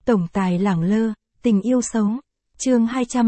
Tổng tài lẳng lơ, tình yêu xấu. Chương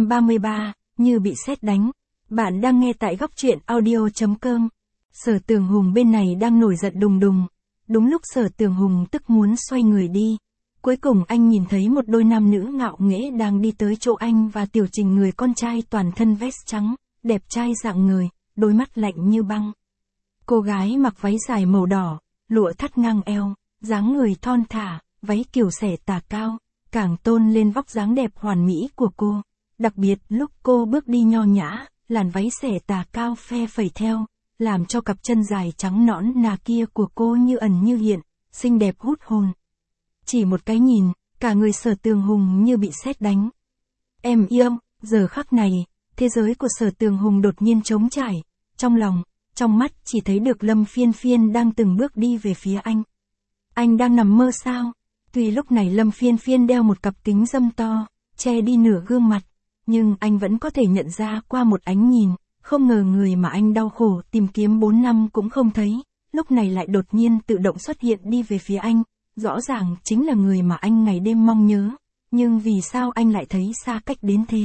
233, như bị sét đánh. Bạn đang nghe tại góc truyện audio.com. Sở Tường Hùng bên này đang nổi giận đùng đùng. Đúng lúc Sở Tường Hùng tức muốn xoay người đi. Cuối cùng anh nhìn thấy một đôi nam nữ ngạo nghễ đang đi tới chỗ anh và Tiểu Trình, người con trai toàn thân vest trắng, đẹp trai rạng ngời, đôi mắt lạnh như băng. Cô gái mặc váy dài màu đỏ, lụa thắt ngang eo, dáng người thon thả, váy kiều xẻ tà cao, càng tôn lên vóc dáng đẹp hoàn mỹ của cô. Đặc biệt lúc cô bước đi nho nhã, làn váy xẻ tà cao phe phẩy theo, làm cho cặp chân dài trắng nõn nà kia của cô như ẩn như hiện, xinh đẹp hút hồn. Chỉ một cái nhìn, cả người Sở Tường Hùng như bị sét đánh. Em yêu, giờ khắc này, thế giới của Sở Tường Hùng đột nhiên trống trải, trong lòng, trong mắt chỉ thấy được Lâm Phiên Phiên đang từng bước đi về phía anh. Anh đang nằm mơ sao? Tuy lúc này Lâm Phiên Phiên đeo một cặp kính râm to, che đi nửa gương mặt, nhưng anh vẫn có thể nhận ra qua một ánh nhìn, không ngờ người mà anh đau khổ tìm kiếm 4 năm cũng không thấy, lúc này lại đột nhiên tự động xuất hiện đi về phía anh, rõ ràng chính là người mà anh ngày đêm mong nhớ, nhưng vì sao anh lại thấy xa cách đến thế?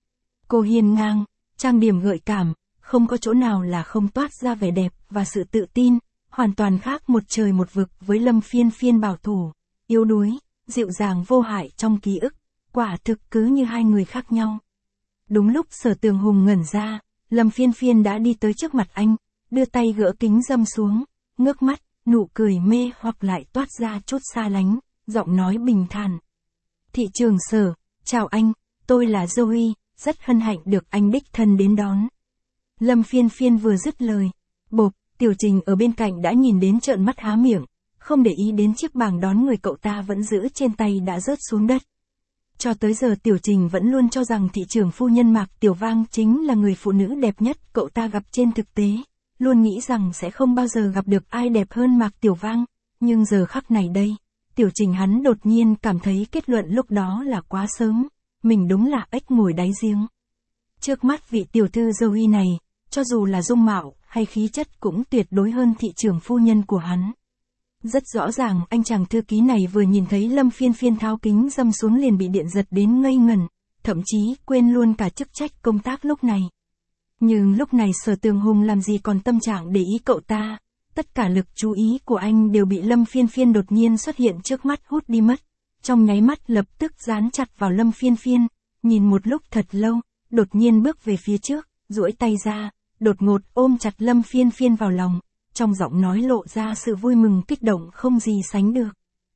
Cô hiên ngang, trang điểm gợi cảm, không có chỗ nào là không toát ra vẻ đẹp và sự tự tin, hoàn toàn khác một trời một vực với Lâm Phiên Phiên bảo thủ, yếu đuối, dịu dàng vô hại trong ký ức, quả thực cứ như hai người khác nhau. Đúng lúc Sở Tường Hùng ngẩn ra, Lâm Phiên Phiên đã đi tới trước mặt anh, đưa tay gỡ kính râm xuống, ngước mắt, nụ cười mê hoặc lại toát ra chút xa lánh, giọng nói bình thản. Thị trường Sở, chào anh, tôi là Zoe, rất hân hạnh được anh đích thân đến đón. Lâm Phiên Phiên vừa dứt lời, bộp, Tiểu Trình ở bên cạnh đã nhìn đến trợn mắt há miệng, không để ý đến chiếc bảng đón người cậu ta vẫn giữ trên tay đã rớt xuống đất. Cho tới giờ Tiểu Trình vẫn luôn cho rằng thị trưởng phu nhân Mạc Tiểu Vang chính là người phụ nữ đẹp nhất cậu ta gặp trên thực tế, luôn nghĩ rằng sẽ không bao giờ gặp được ai đẹp hơn Mạc Tiểu Vang, nhưng giờ khắc này đây, Tiểu Trình hắn đột nhiên cảm thấy kết luận lúc đó là quá sớm, mình đúng là ếch ngồi đáy giếng. Trước mắt vị tiểu thư Zoe này, cho dù là dung mạo hay khí chất cũng tuyệt đối hơn thị trưởng phu nhân của hắn. Rất rõ ràng anh chàng thư ký này vừa nhìn thấy Lâm Phiên Phiên tháo kính râm xuống liền bị điện giật đến ngây ngẩn, thậm chí quên luôn cả chức trách công tác lúc này. Nhưng lúc này Sở Tường Hùng làm gì còn tâm trạng để ý cậu ta, tất cả lực chú ý của anh đều bị Lâm Phiên Phiên đột nhiên xuất hiện trước mắt hút đi mất. Trong nháy mắt lập tức dán chặt vào Lâm Phiên Phiên, nhìn một lúc thật lâu, đột nhiên bước về phía trước, duỗi tay ra, đột ngột ôm chặt Lâm Phiên Phiên vào lòng, trong giọng nói lộ ra sự vui mừng kích động không gì sánh được.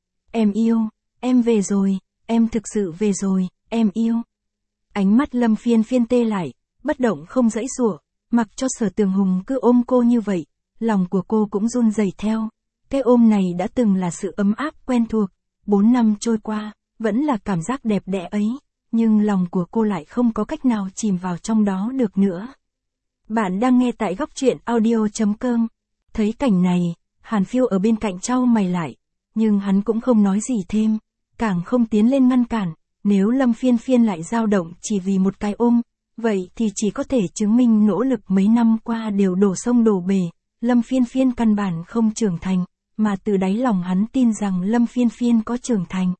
Em yêu, em về rồi, em thực sự về rồi, em yêu. Ánh mắt Lâm Phiên Phiên tê lại, bất động không giãy giụa, mặc cho Sở Tường Hùng cứ ôm cô như vậy, lòng của cô cũng run rẩy theo. Cái ôm này đã từng là sự ấm áp quen thuộc, 4 năm trôi qua, vẫn là cảm giác đẹp đẽ ấy, nhưng lòng của cô lại không có cách nào chìm vào trong đó được nữa. Bạn đang nghe tại góc truyện audio.com. Thấy cảnh này, Hàn Phiêu ở bên cạnh chau mày lại, nhưng hắn cũng không nói gì thêm, càng không tiến lên ngăn cản. Nếu Lâm Phiên Phiên lại dao động chỉ vì một cái ôm, vậy thì chỉ có thể chứng minh nỗ lực mấy năm qua đều đổ sông đổ bể, Lâm Phiên Phiên căn bản không trưởng thành, mà từ đáy lòng hắn tin rằng Lâm Phiên Phiên có trưởng thành.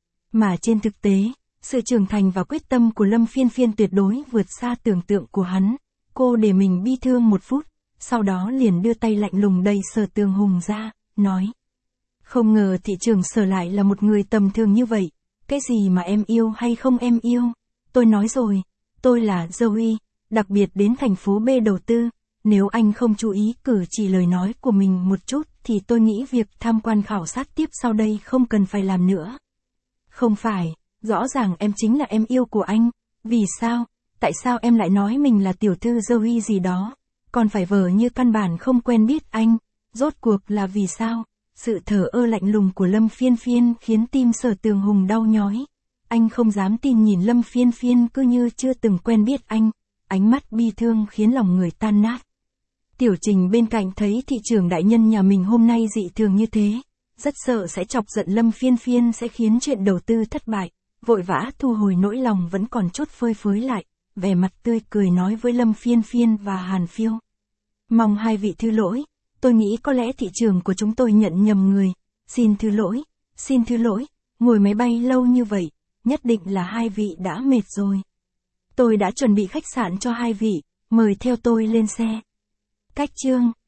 Mà trên thực tế, sự trưởng thành và quyết tâm của Lâm Phiên Phiên tuyệt đối vượt xa tưởng tượng của hắn. Cô để mình bi thương một phút, sau đó liền đưa tay lạnh lùng đẩy Sở Tường Hùng ra, nói. Không ngờ thị trưởng Sở lại là một người tầm thường như vậy, cái gì mà em yêu hay không em yêu, tôi nói rồi, tôi là Zoe, đặc biệt đến thành phố B đầu tư, nếu anh không chú ý cử chỉ lời nói của mình một chút thì tôi nghĩ việc tham quan khảo sát tiếp sau đây không cần phải làm nữa. Không phải, rõ ràng em chính là em yêu của anh, vì sao, tại sao em lại nói mình là tiểu thư Zoe gì đó, còn phải vờ như căn bản không quen biết anh, rốt cuộc là vì sao? Sự thờ ơ lạnh lùng của Lâm Phiên Phiên khiến tim Sở Tường Hùng đau nhói. Anh không dám tin nhìn Lâm Phiên Phiên cứ như chưa từng quen biết anh, ánh mắt bi thương khiến lòng người tan nát. Tiểu Trình bên cạnh thấy thị trưởng đại nhân nhà mình hôm nay dị thường như thế, rất sợ sẽ chọc giận Lâm Phiên Phiên sẽ khiến chuyện đầu tư thất bại, vội vã thu hồi nỗi lòng vẫn còn chút phơi phới lại, vẻ mặt tươi cười nói với Lâm Phiên Phiên và Hàn Phiêu. Mong hai vị thứ lỗi, tôi nghĩ có lẽ thị trường của chúng tôi nhận nhầm người, xin thứ lỗi, ngồi máy bay lâu như vậy, nhất định là hai vị đã mệt rồi. Tôi đã chuẩn bị khách sạn cho hai vị, mời theo tôi lên xe. Cách chương